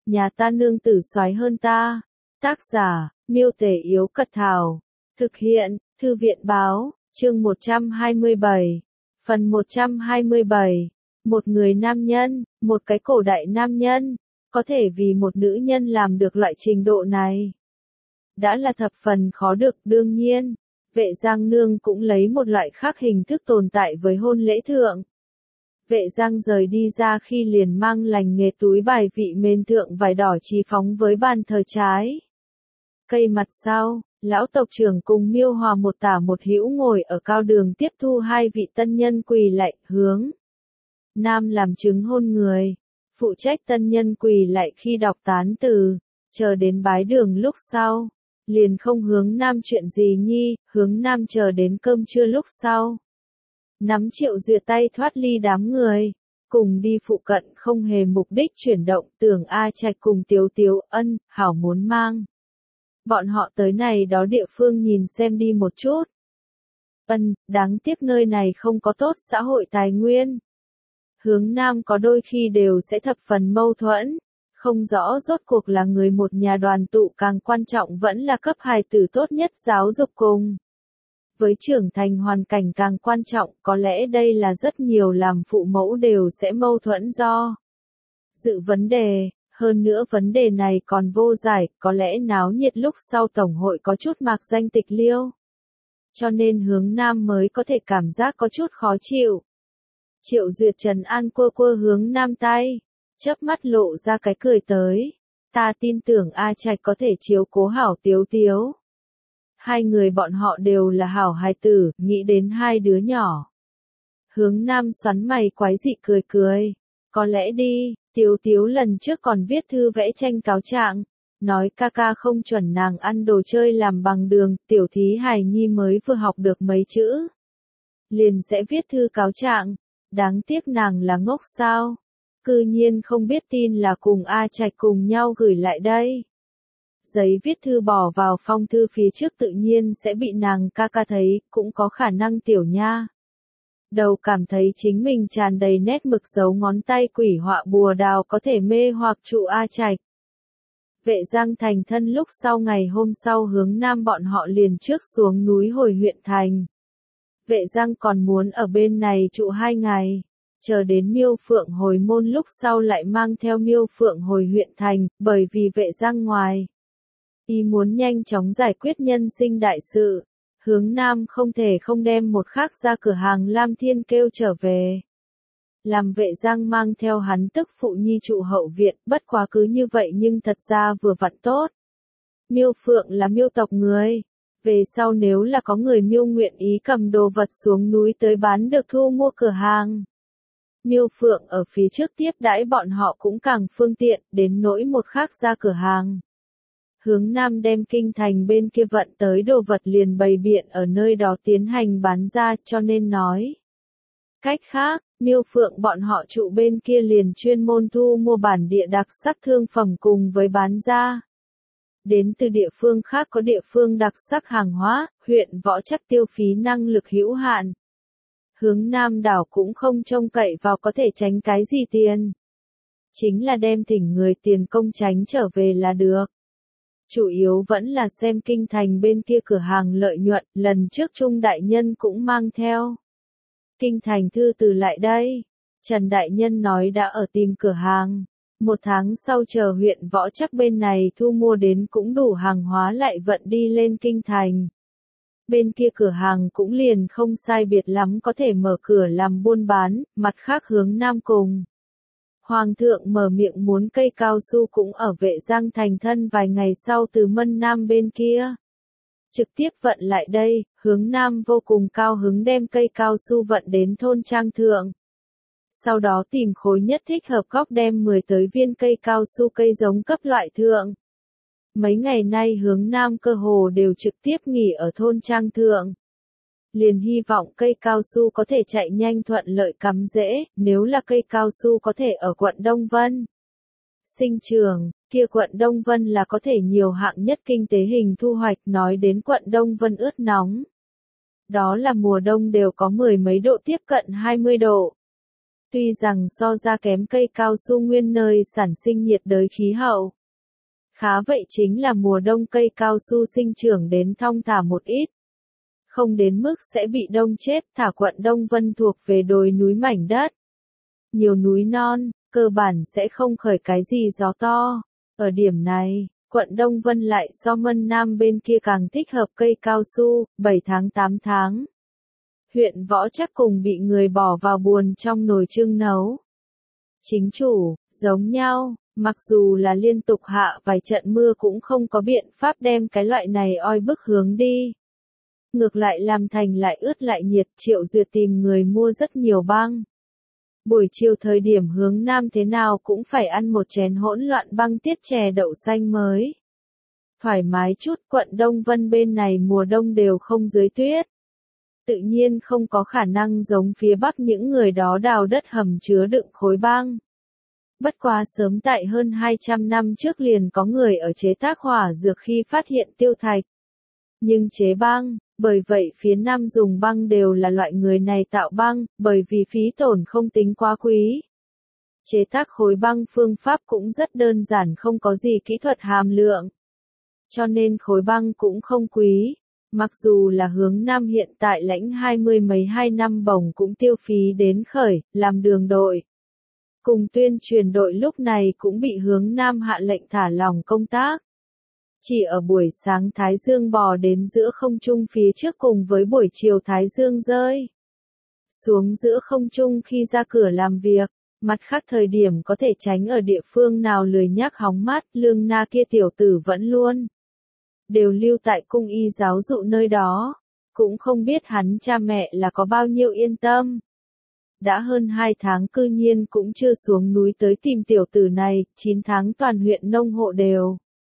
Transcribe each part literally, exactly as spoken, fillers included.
nhà ta nương tử soái hơn ta. Tác giả, Miêu Tể Yếu Cật Thảo. Thực hiện, Thư viện Báo, chương một trăm hai mươi bảy. Phần một trăm hai mươi bảy. Một người nam nhân, một cái cổ đại nam nhân, có thể vì một nữ nhân làm được loại trình độ này. Đã là thập phần khó được, đương nhiên. Vệ Giang Nương cũng lấy một loại khác hình thức tồn tại với hôn lễ thượng. Vệ Giang rời đi ra khi liền mang lành nghề túi bài vị mền thượng vải đỏ chí phóng với bàn thờ trái. Cây mặt sau, lão tộc trưởng cùng Miêu Hòa một tả một hữu ngồi ở cao đường tiếp thu hai vị tân nhân quỳ lạy, hướng nam làm chứng hôn người, phụ trách tân nhân quỳ lạy khi đọc tán từ, chờ đến bái đường lúc sau, liền không hướng nam chuyện gì nhi, hướng nam chờ đến cơm trưa lúc sau. Nắm Triệu Duyệt tay thoát ly đám người, cùng đi phụ cận không hề mục đích chuyển động, tưởng A Trạch cùng Tiếu Tiếu ân, hảo muốn mang. Bọn họ tới này đó địa phương nhìn xem đi một chút. Ân, đáng tiếc nơi này không có tốt xã hội tài nguyên. Hướng nam có đôi khi đều sẽ thập phần mâu thuẫn, không rõ rốt cuộc là người một nhà đoàn tụ càng quan trọng vẫn là cấp hài tử tốt nhất giáo dục cùng. Với trưởng thành hoàn cảnh càng quan trọng, có lẽ đây là rất nhiều làm phụ mẫu đều sẽ mâu thuẫn do dự vấn đề, hơn nữa vấn đề này còn vô giải, có lẽ náo nhiệt lúc sau tổng hội có chút mạc danh tịch liêu. Cho nên hướng nam mới có thể cảm giác có chút khó chịu. Triệu Duyệt trấn an quơ quơ hướng nam tay, chớp mắt lộ ra cái cười tới. Ta tin tưởng A Trạch có thể chiếu cố hảo Tiếu Tiếu. Hai người bọn họ đều là hảo hài tử, nghĩ đến hai đứa nhỏ. Hướng nam xoắn mày quái dị cười cười. Có lẽ đi, Tiếu Tiếu lần trước còn viết thư vẽ tranh cáo trạng, nói ca ca không chuẩn nàng ăn đồ chơi làm bằng đường, tiểu thí hài nhi mới vừa học được mấy chữ. Liền sẽ viết thư cáo trạng, đáng tiếc nàng là ngốc sao. Cư nhiên không biết tin là cùng A Trạch cùng nhau gửi lại đây. Giấy viết thư bỏ vào phong thư phía trước tự nhiên sẽ bị nàng ca ca thấy, cũng có khả năng tiểu nha. Đầu cảm thấy chính mình tràn đầy nét mực dấu ngón tay quỷ họa bùa đào có thể mê hoặc trụ A Trạch. Vệ Giang thành thân lúc sau ngày hôm sau hướng nam bọn họ liền trước xuống núi hồi huyện thành. Vệ Giang còn muốn ở bên này trụ hai ngày. Chờ đến Miêu Phượng hồi môn lúc sau lại mang theo Miêu Phượng hồi huyện thành, bởi vì Vệ Giang ngoài. Y muốn nhanh chóng giải quyết nhân sinh đại sự. Hướng nam không thể không đem một khác ra cửa hàng Lam Thiên kêu trở về. Làm Vệ Giang mang theo hắn tức phụ nhi trụ hậu viện, bất quá cứ như vậy nhưng thật ra vừa vặn tốt. Miêu Phượng là Miêu tộc người. Về sau nếu là có người Miêu nguyện ý cầm đồ vật xuống núi tới bán được thu mua cửa hàng. Miêu Phượng ở phía trước tiếp đãi bọn họ cũng càng phương tiện, đến nỗi một khác ra cửa hàng. Hướng nam đem kinh thành bên kia vận tới đồ vật liền bày biện ở nơi đó tiến hành bán ra, cho nên nói. Cách khác, Miêu Phượng bọn họ trụ bên kia liền chuyên môn thu mua bản địa đặc sắc thương phẩm cùng với bán ra. Đến từ địa phương khác có địa phương đặc sắc hàng hóa, huyện Võ Trắc tiêu phí năng lực hữu hạn. Hướng nam đảo cũng không trông cậy vào có thể tránh cái gì tiền. Chính là đem thỉnh người tiền công tránh trở về là được. Chủ yếu vẫn là xem kinh thành bên kia cửa hàng lợi nhuận, lần trước Trung Đại Nhân cũng mang theo. Kinh thành thư từ lại đây. Trần Đại Nhân nói đã ở tìm cửa hàng. Một tháng sau chờ huyện Võ Trắc bên này thu mua đến cũng đủ hàng hóa lại vận đi lên kinh thành. Bên kia cửa hàng cũng liền không sai biệt lắm có thể mở cửa làm buôn bán, mặt khác hướng nam cùng. Hoàng thượng mở miệng muốn cây cao su cũng ở Vệ Giang thành thân vài ngày sau từ Mân Nam bên kia. Trực tiếp vận lại đây, hướng nam vô cùng cao hứng đem cây cao su vận đến thôn trang thượng. Sau đó tìm khối nhất thích hợp góc đem mười tới viên cây cao su cây giống cấp loại thượng. Mấy ngày nay hướng nam cơ hồ đều trực tiếp nghỉ ở thôn trang thượng. Liền hy vọng cây cao su có thể chạy nhanh thuận lợi cắm rễ, nếu là cây cao su có thể ở quận Đông Vân. Sinh trường, kia quận Đông Vân là có thể nhiều hạng nhất kinh tế hình thu hoạch, nói đến quận Đông Vân ướt nóng. Đó là mùa đông đều có mười mấy độ tiếp cận hai mươi độ. Tuy rằng so ra kém cây cao su nguyên nơi sản sinh nhiệt đới khí hậu. Khá vậy chính là mùa đông cây cao su sinh trưởng đến thong thả một ít. Không đến mức sẽ bị đông chết, thả quận Đông Vân thuộc về đồi núi mảnh đất. Nhiều núi non, cơ bản sẽ không khởi cái gì gió to. Ở điểm này, quận Đông Vân lại so Mân Nam bên kia càng thích hợp cây cao su, bảy tháng tám tháng. Huyện Võ Trắc cùng bị người bỏ vào buồn trong nồi chưng nấu. Chính chủ, giống nhau, mặc dù là liên tục hạ vài trận mưa cũng không có biện pháp đem cái loại này oi bức hướng đi. Ngược lại làm thành lại ướt lại nhiệt, Triệu Duyệt tìm người mua rất nhiều băng. Buổi chiều thời điểm hướng Nam thế nào cũng phải ăn một chén hỗn loạn băng tiết chè đậu xanh mới. Thoải mái chút, quận Đông Vân bên này mùa đông đều không dưới tuyết. Tự nhiên không có khả năng giống phía Bắc những người đó đào đất hầm chứa đựng khối băng. Bất quá sớm tại hơn hai trăm năm trước liền có người ở chế tác hỏa dược khi phát hiện tiêu thạch. Nhưng chế băng, bởi vậy phía Nam dùng băng đều là loại người này tạo băng, bởi vì phí tổn không tính quá quý. Chế tác khối băng phương pháp cũng rất đơn giản, không có gì kỹ thuật hàm lượng. Cho nên khối băng cũng không quý. Mặc dù là hướng Nam hiện tại lãnh hai mươi mấy hai năm bổng cũng tiêu phí đến khởi, làm đường đội. Cùng tuyên truyền đội lúc này cũng bị hướng Nam hạ lệnh thả lỏng công tác. Chỉ ở buổi sáng Thái Dương bò đến giữa không trung phía trước cùng với buổi chiều Thái Dương rơi xuống giữa không trung khi ra cửa làm việc, mặt khác thời điểm có thể tránh ở địa phương nào lười nhác hóng mát, Lương Na kia tiểu tử vẫn luôn đều lưu tại cung y giáo dụ nơi đó, cũng không biết hắn cha mẹ là có bao nhiêu yên tâm. Đã hơn hai tháng cư nhiên cũng chưa xuống núi tới tìm tiểu tử này, chín tháng toàn huyện nông hộ đều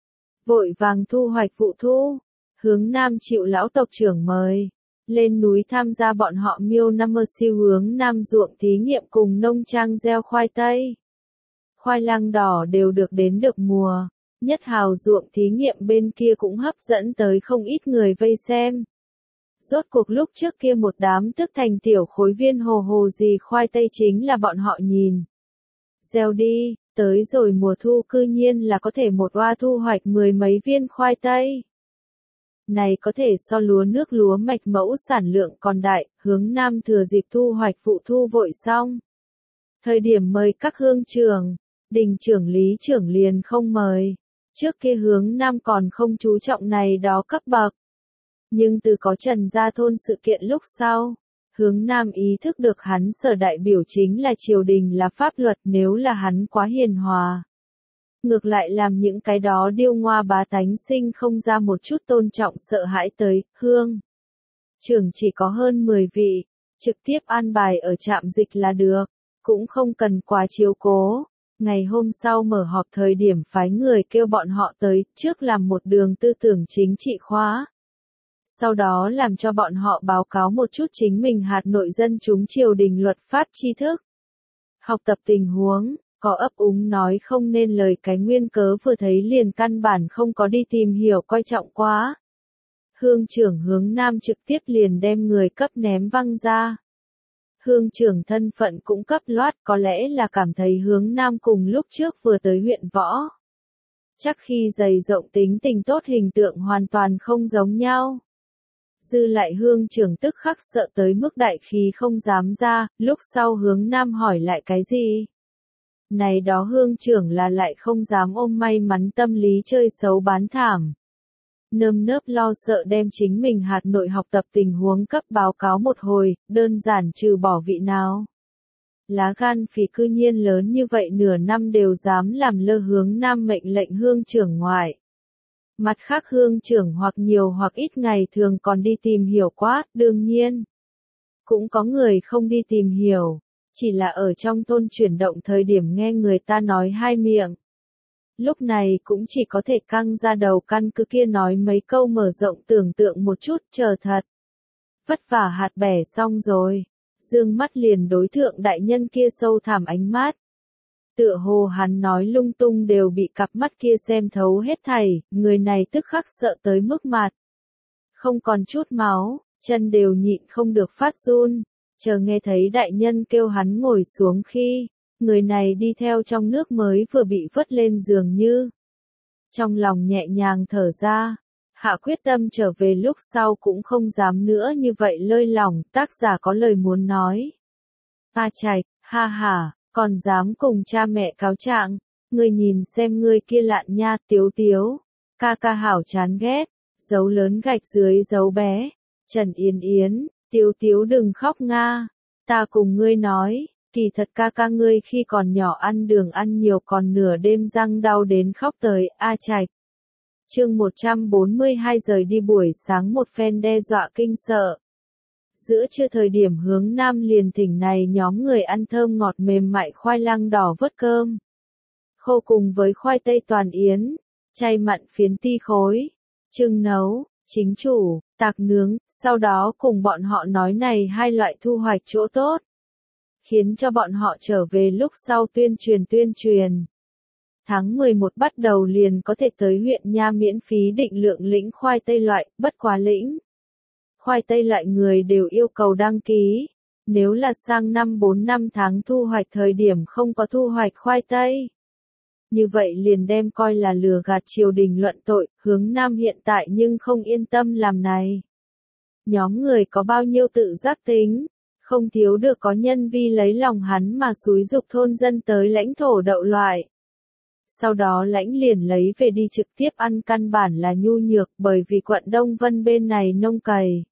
vội vàng thu hoạch vụ thu. Hướng Nam chịu lão tộc trưởng mời lên núi tham gia bọn họ miêu năm mơ siêu hướng Nam ruộng thí nghiệm cùng nông trang gieo khoai tây. Khoai lang đỏ đều được đến được mùa, nhất hào ruộng thí nghiệm bên kia cũng hấp dẫn tới không ít người vây xem. Rốt cuộc lúc trước kia một đám tức thành tiểu khối viên hồ hồ gì khoai tây chính là bọn họ nhìn. Gieo đi, tới rồi mùa thu cư nhiên là có thể một oa thu hoạch mười mấy viên khoai tây. Này có thể so lúa nước lúa mạch mẫu sản lượng còn đại, hướng Nam thừa dịp thu hoạch vụ thu vội xong. Thời điểm mời các hương trưởng, đình trưởng lý trưởng liền không mời. Trước kia hướng Nam còn không chú trọng này đó cấp bậc. Nhưng từ có Trần Gia Thôn sự kiện lúc sau, hướng Nam ý thức được hắn sở đại biểu chính là triều đình là pháp luật, nếu là hắn quá hiền hòa. Ngược lại làm những cái đó điêu ngoa bá tánh sinh không ra một chút tôn trọng sợ hãi tới, hương. Trưởng chỉ có hơn mười vị, trực tiếp an bài ở trạm dịch là được, cũng không cần quá chiếu cố. Ngày hôm sau mở họp thời điểm phái người kêu bọn họ tới, trước làm một đường tư tưởng chính trị khóa. Sau đó làm cho bọn họ báo cáo một chút chính mình hạt nội dân chúng triều đình luật pháp tri thức. Học tập tình huống, có ấp úng nói không nên lời cái nguyên cớ vừa thấy liền căn bản không có đi tìm hiểu coi trọng quá. Hương trưởng hướng Nam trực tiếp liền đem người cấp ném văng ra. Hương trưởng thân phận cũng cấp loát, có lẽ là cảm thấy hướng Nam cùng lúc trước vừa tới huyện Võ. Chắc khi dày rộng tính tình tốt hình tượng hoàn toàn không giống nhau. Dư lại hương trưởng tức khắc sợ tới mức đại khí không dám ra, lúc sau hướng Nam hỏi lại cái gì. Này đó hương trưởng là lại không dám ôm may mắn tâm lý chơi xấu bán thảm. Nơm nớp lo sợ đem chính mình hạt nội học tập tình huống cấp báo cáo một hồi, đơn giản trừ bỏ vị nào. Lá gan phì cư nhiên lớn như vậy nửa năm đều dám làm lơ hướng Nam mệnh lệnh hương trưởng ngoại. Mặt khác hương trưởng hoặc nhiều hoặc ít ngày thường còn đi tìm hiểu quá, đương nhiên. Cũng có người không đi tìm hiểu, chỉ là ở trong thôn chuyển động thời điểm nghe người ta nói hai miệng. Lúc này cũng chỉ có thể căng ra đầu căn cứ kia nói mấy câu mở rộng tưởng tượng một chút, chờ thật. Vất vả hạt bẻ xong rồi, dương mắt liền đối thượng đại nhân kia sâu thẳm ánh mắt. Tựa hồ hắn nói lung tung đều bị cặp mắt kia xem thấu hết thảy, người này tức khắc sợ tới mức mặt. Không còn chút máu, chân đều nhịn không được phát run. Chờ nghe thấy đại nhân kêu hắn ngồi xuống khi, người này đi theo trong nước mới vừa bị vớt lên dường như. Trong lòng nhẹ nhàng thở ra, hạ quyết tâm trở về lúc sau cũng không dám nữa như vậy lơi lỏng, tác giả có lời muốn nói. A Trạch, ha ha, còn dám cùng cha mẹ cáo trạng, ngươi nhìn xem ngươi kia lạn nha, Tiếu Tiếu, ca ca hảo chán ghét, dấu lớn gạch dưới dấu bé, Trần Yến Yến, Tiếu Tiếu đừng khóc nga, ta cùng ngươi nói, kỳ thật ca ca ngươi khi còn nhỏ ăn đường ăn nhiều còn nửa đêm răng đau đến khóc tới, A Trạch. Chương một trăm bốn mươi hai rời đi buổi sáng một phen đe dọa kinh sợ. Giữa trưa thời điểm hướng nam liền thỉnh này nhóm người ăn thơm ngọt mềm mại khoai lang đỏ vớt cơm. Khô cùng với khoai tây toàn yến, chay mặn phiến ti khối, trưng nấu, chính chủ, tạc nướng, sau đó cùng bọn họ nói này hai loại thu hoạch chỗ tốt. Khiến cho bọn họ trở về lúc sau tuyên truyền tuyên truyền. Tháng mười một bắt đầu liền có thể tới huyện nha miễn phí định lượng lĩnh khoai tây loại, bất quá lĩnh. Khoai tây loại người đều yêu cầu đăng ký. Nếu là sang năm bốn năm tháng thu hoạch thời điểm không có thu hoạch khoai tây. Như vậy liền đem coi là lừa gạt triều đình luận tội, hướng nam hiện tại nhưng không yên tâm làm này. Nhóm người có bao nhiêu tự giác tính, không thiếu được có nhân vi lấy lòng hắn mà xúi dục thôn dân tới lãnh thổ đậu loại. Sau đó lãnh liền lấy về đi trực tiếp ăn căn bản là nhu nhược bởi vì quận Đông Vân bên này nông cày.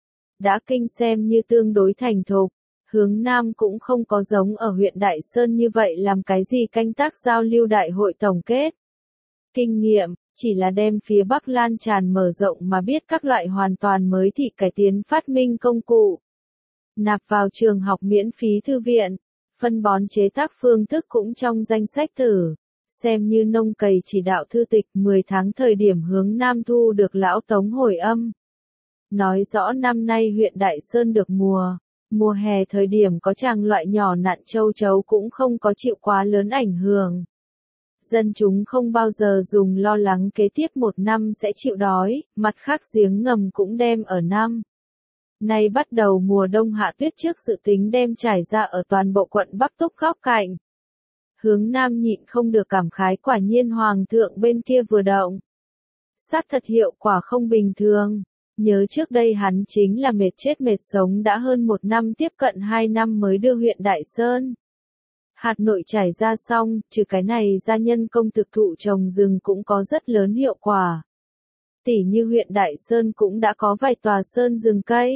Đã kinh xem như tương đối thành thục, hướng Nam cũng không có giống ở huyện Đại Sơn như vậy làm cái gì canh tác giao lưu đại hội tổng kết. Kinh nghiệm, chỉ là đem phía Bắc lan tràn mở rộng mà biết các loại hoàn toàn mới thị cải tiến phát minh công cụ. Nạp vào trường học miễn phí thư viện, phân bón chế tác phương thức cũng trong danh sách thử. Xem như nông cày chỉ đạo thư tịch mười tháng thời điểm hướng Nam thu được lão Tống hồi âm. Nói rõ năm nay huyện Đại Sơn được mùa, mùa hè thời điểm có chàng loại nhỏ nạn châu chấu cũng không có chịu quá lớn ảnh hưởng. Dân chúng không bao giờ dùng lo lắng kế tiếp một năm sẽ chịu đói, mặt khác giếng ngầm cũng đem ở năm. Nay bắt đầu mùa đông hạ tuyết trước dự tính đem trải ra ở toàn bộ quận Bắc Túc góc cạnh. Hướng Nam nhịn không được cảm khái quả nhiên hoàng thượng bên kia vừa động. Sát thật hiệu quả không bình thường. Nhớ trước đây hắn chính là mệt chết mệt sống đã hơn một năm tiếp cận hai năm mới đưa huyện Đại Sơn. Hạt nội trải ra xong, trừ cái này ra nhân công thực thụ trồng rừng cũng có rất lớn hiệu quả. Tỉ như huyện Đại Sơn cũng đã có vài tòa sơn rừng cây.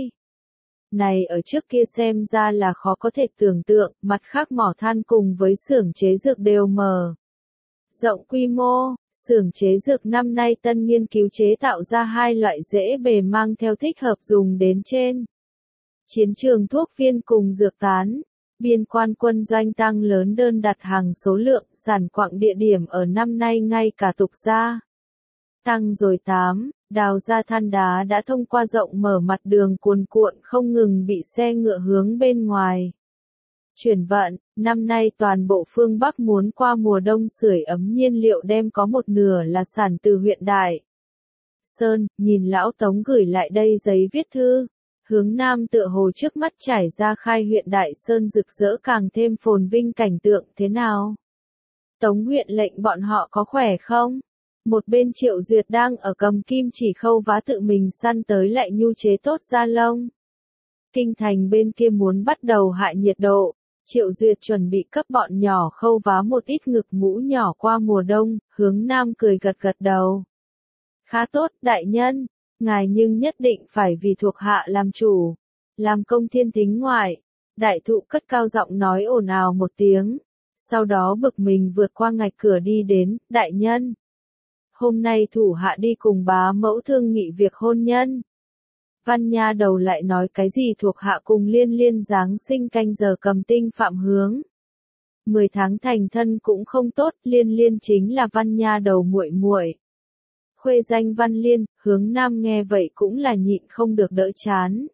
Này ở trước kia xem ra là khó có thể tưởng tượng, mặt khác mỏ than cùng với xưởng chế dược đều mở rộng quy mô, xưởng chế dược năm nay tân nghiên cứu chế tạo ra hai loại dễ bề mang theo thích hợp dùng đến trên chiến trường thuốc viên cùng dược tán. Biên quan quân doanh tăng lớn đơn đặt hàng số lượng, sản quặng địa điểm ở năm nay ngay cả tục gia tăng rồi tám. Đào ra than đá đã thông qua rộng mở mặt đường cuồn cuộn không ngừng bị xe ngựa hướng bên ngoài chuyển vận. Năm nay toàn bộ phương Bắc muốn qua mùa đông sưởi ấm nhiên liệu đem có một nửa là sản từ huyện Đại Sơn. Nhìn lão Tống gửi lại đây giấy viết thư, hướng Nam tựa hồ trước mắt trải ra khai huyện Đại Sơn rực rỡ càng thêm phồn vinh cảnh tượng thế nào. Tống huyện lệnh bọn họ có khỏe không? Một bên Triệu Duyệt đang ở cầm kim chỉ khâu vá tự mình săn tới lại nhu chế tốt da lông. Kinh thành bên kia muốn bắt đầu hạ nhiệt độ, Triệu Duyệt chuẩn bị cấp bọn nhỏ khâu vá một ít ngực mũ nhỏ qua mùa đông, hướng Nam cười gật gật đầu. Khá tốt, đại nhân, ngài nhưng nhất định phải vì thuộc hạ làm chủ, làm công thiên thính ngoại. Đại thụ cất cao giọng nói ồn ào một tiếng, sau đó bực mình vượt qua ngạch cửa đi đến, đại nhân. Hôm nay thủ hạ đi cùng bá mẫu thương nghị việc hôn nhân. Văn nha đầu lại nói cái gì thuộc hạ cùng liên liên giáng sinh canh giờ cầm tinh phạm hướng. Mười tháng thành thân cũng không tốt, liên liên chính là văn nha đầu muội muội. Khuê danh văn liên, hướng Nam nghe vậy cũng là nhịn không được đỡ chán.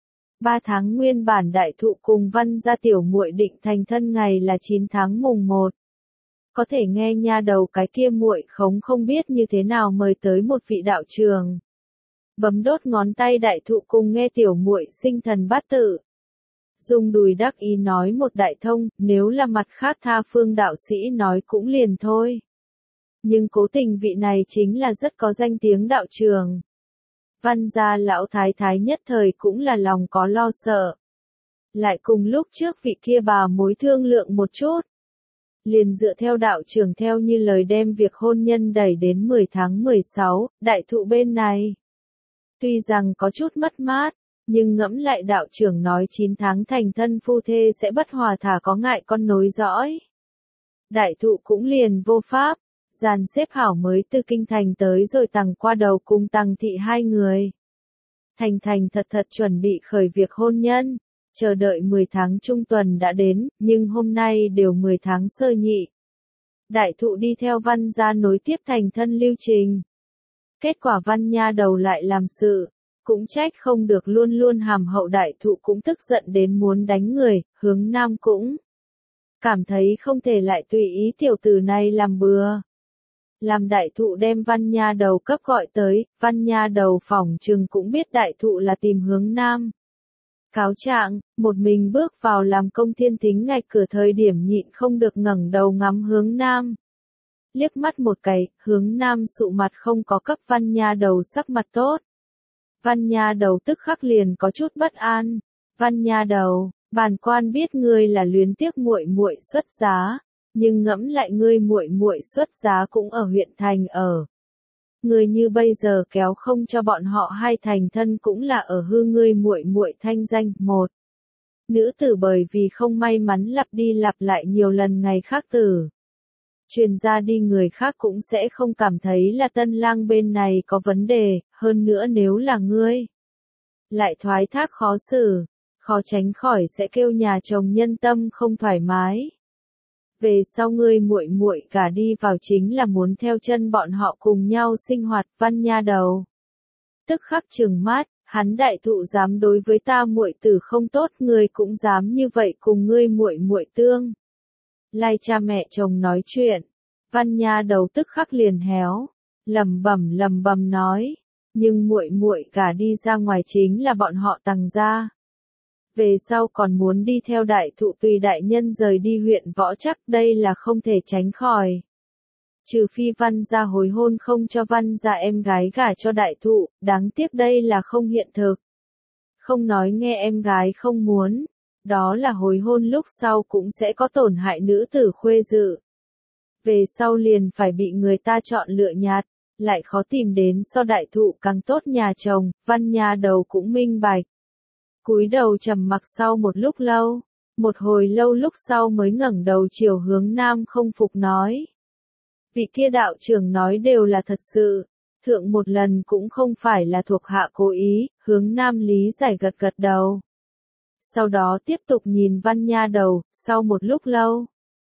Ba tháng nguyên bản đại thụ cùng văn gia tiểu muội định thành thân ngày là chín tháng mùng một. Có thể nghe nha đầu cái kia muội khống không biết như thế nào mời tới một vị đạo trường. Bấm đốt ngón tay đại thụ cùng nghe tiểu muội sinh thần bát tự. Dung đùi đắc ý nói một đại thông, nếu là mặt khác tha phương đạo sĩ nói cũng liền thôi. Nhưng cố tình vị này chính là rất có danh tiếng đạo trường. Văn gia lão thái thái nhất thời cũng là lòng có lo sợ. Lại cùng lúc trước vị kia bà mối thương lượng một chút. Liền dựa theo đạo trưởng theo như lời đem việc hôn nhân đẩy đến mười tháng mười sáu, đại thụ bên này. Tuy rằng có chút mất mát, nhưng ngẫm lại đạo trưởng nói chín tháng thành thân phu thê sẽ bất hòa thả có ngại con nối dõi. Đại thụ cũng liền vô pháp, dàn xếp hảo mới từ kinh thành tới rồi tằng qua đầu cùng tằng thị hai người. Thành thành thật thật chuẩn bị khởi việc hôn nhân, chờ đợi mười tháng trung tuần đã đến, nhưng hôm nay đều mười tháng sơ nhị. Đại thụ đi theo Văn gia nối tiếp thành thân lưu trình. Kết quả Văn nha đầu lại làm sự, cũng trách không được luôn luôn hàm hậu đại thụ cũng tức giận đến muốn đánh người, hướng nam cũng cảm thấy không thể lại tùy ý tiểu tử này làm bừa. Làm đại thụ đem Văn nha đầu cấp gọi tới, Văn nha đầu phỏng chừng cũng biết đại thụ là tìm hướng nam. Cáo trạng, một mình bước vào làm công thiên thính ngạch cửa thời điểm nhịn không được ngẩng đầu ngắm hướng nam. Liếc mắt một cái, hướng nam sụ mặt không có cấp Văn nha đầu sắc mặt tốt. Văn nha đầu tức khắc liền có chút bất an. Văn nha đầu, bản quan biết ngươi là luyến tiếc muội muội xuất giá, nhưng ngẫm lại ngươi muội muội xuất giá cũng ở huyện thành ở. Ngươi như bây giờ kéo không cho bọn họ hai thành thân cũng là ở hư ngươi muội muội thanh danh. Một nữ tử bởi vì không may mắn lặp đi lặp lại nhiều lần ngày khác tử. Truyền ra đi người khác cũng sẽ không cảm thấy là tân lang bên này có vấn đề, hơn nữa nếu là ngươi. Lại thoái thác khó xử, khó tránh khỏi sẽ kêu nhà chồng nhân tâm không thoải mái. Về sau ngươi muội muội cả đi vào chính là muốn theo chân bọn họ cùng nhau sinh hoạt. Văn nha đầu tức khắc trừng mắt, hắn đại thụ dám đối với ta muội tử không tốt, ngươi cũng dám như vậy cùng ngươi muội muội tương. Lai cha mẹ chồng nói chuyện, Văn nha đầu tức khắc liền héo, lẩm bẩm lẩm bẩm nói, nhưng muội muội cả đi ra ngoài chính là bọn họ Tằng gia. Về sau còn muốn đi theo đại thụ tùy đại nhân rời đi huyện Võ Trắc, đây là không thể tránh khỏi. Trừ phi Văn gia hồi hôn không cho Văn gia em gái gả cho đại thụ, đáng tiếc đây là không hiện thực. Không nói nghe em gái không muốn, đó là hồi hôn lúc sau cũng sẽ có tổn hại nữ tử khuê dự. Về sau liền phải bị người ta chọn lựa nhạt, lại khó tìm đến so đại thụ càng tốt nhà chồng. Văn nha đầu cũng minh bạch. Cúi đầu trầm mặc sau một lúc lâu, một hồi lâu lúc sau mới ngẩng đầu chiều hướng nam không phục nói. Vị kia đạo trưởng nói đều là thật sự, thượng một lần cũng không phải là thuộc hạ cố ý. Hướng nam lý giải gật gật đầu. Sau đó tiếp tục nhìn Văn nha đầu, sau một lúc lâu.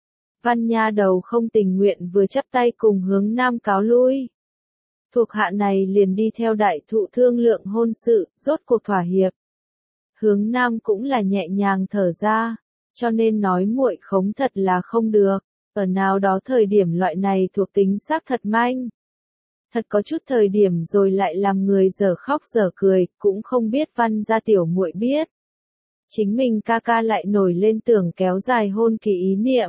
Văn nha đầu không tình nguyện vừa chắp tay cùng hướng nam cáo lui. Thuộc hạ này liền đi theo đại thụ thương lượng hôn sự, rốt cuộc thỏa hiệp. Hướng nam cũng là nhẹ nhàng thở ra, cho nên nói muội khống thật là không được, ở nào đó thời điểm loại này thuộc tính xác thật manh. Thật có chút thời điểm rồi lại làm người dở khóc dở cười, cũng không biết Văn gia tiểu muội biết. Chính mình ca ca lại nổi lên tưởng kéo dài hôn kỳ ý niệm.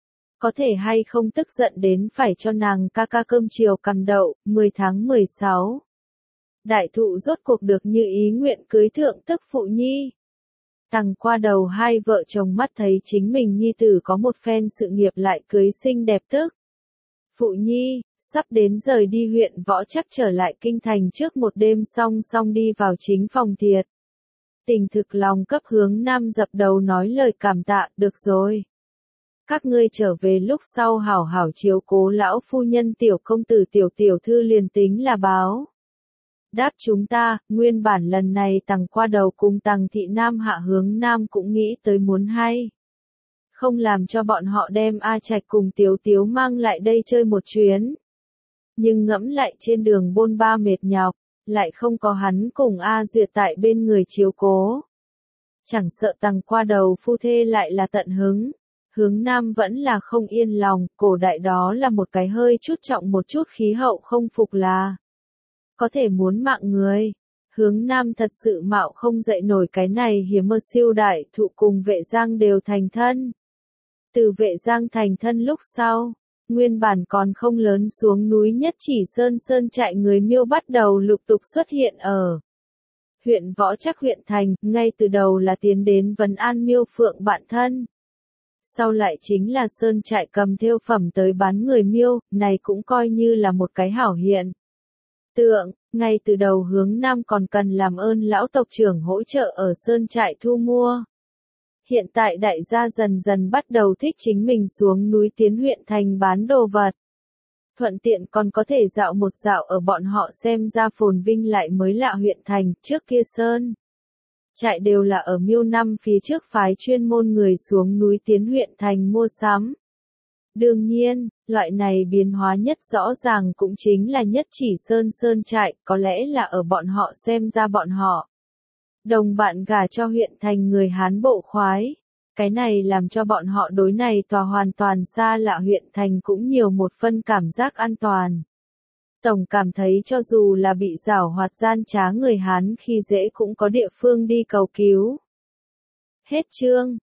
Có thể hay không tức giận đến phải cho nàng ca ca cơm chiều cầm đậu. Mười tháng mười sáu. Đại thụ rốt cuộc được như ý nguyện cưới thượng tức phụ nhi. Tằng qua đầu hai vợ chồng mắt thấy chính mình nhi tử có một phen sự nghiệp lại cưới xinh đẹp tức. Phụ nhi, sắp đến rời đi huyện Võ Trắc trở lại kinh thành trước một đêm song song đi vào chính phòng thiệt. Tình thực lòng cấp hướng nam dập đầu nói lời cảm tạ. Được rồi. Các ngươi trở về lúc sau hảo hảo chiếu cố lão phu nhân tiểu công tử tiểu tiểu thư liền tính là báo. Đáp chúng ta, nguyên bản lần này Tằng qua đầu cùng Tằng thị nam hạ hướng nam cũng nghĩ tới muốn hay. Không làm cho bọn họ đem A Trạch cùng Tiếu Tiếu mang lại đây chơi một chuyến. Nhưng ngẫm lại trên đường bôn ba mệt nhọc, lại không có hắn cùng A Duyệt tại bên người chiếu cố. Chẳng sợ Tằng qua đầu phu thê lại là tận hứng. Hướng nam vẫn là không yên lòng, cổ đại đó là một cái hơi chút trọng một chút khí hậu không phục là. Có thể muốn mạng người. Hướng Nam thật sự mạo không dậy nổi cái này hiếm mơ siêu đại thụ cùng Vệ Giang đều thành thân. Từ Vệ Giang thành thân lúc sau, nguyên bản còn không lớn xuống núi Nhất Chỉ Sơn Sơn trại người Miêu bắt đầu lục tục xuất hiện ở huyện Võ Trắc huyện thành, ngay từ đầu là tiến đến vấn an Miêu Phượng bạn thân. Sau lại chính là Sơn trại cầm thêu phẩm tới bán người Miêu, này cũng coi như là một cái hảo hiện tượng, ngay từ đầu Hướng Nam còn cần làm ơn lão tộc trưởng hỗ trợ ở Sơn trại thu mua. Hiện tại đại gia dần dần bắt đầu thích chính mình xuống núi tiến huyện thành bán đồ vật. Thuận tiện còn có thể dạo một dạo ở bọn họ xem ra phồn vinh lại mới lạ huyện thành, trước kia Sơn trại đều là ở Miêu năm phía trước phái chuyên môn người xuống núi tiến huyện thành mua sắm. Đương nhiên, loại này biến hóa nhất rõ ràng cũng chính là Nhất Chỉ Sơn Sơn trại, có lẽ là ở bọn họ xem ra bọn họ đồng bạn gả cho huyện thành người Hán bộ khoái. Cái này làm cho bọn họ đối này tòa hoàn toàn xa lạ huyện thành cũng nhiều một phân cảm giác an toàn. Tổng cảm thấy cho dù là bị giảo hoạt gian trá người Hán khi dễ cũng có địa phương đi cầu cứu. Hết chương.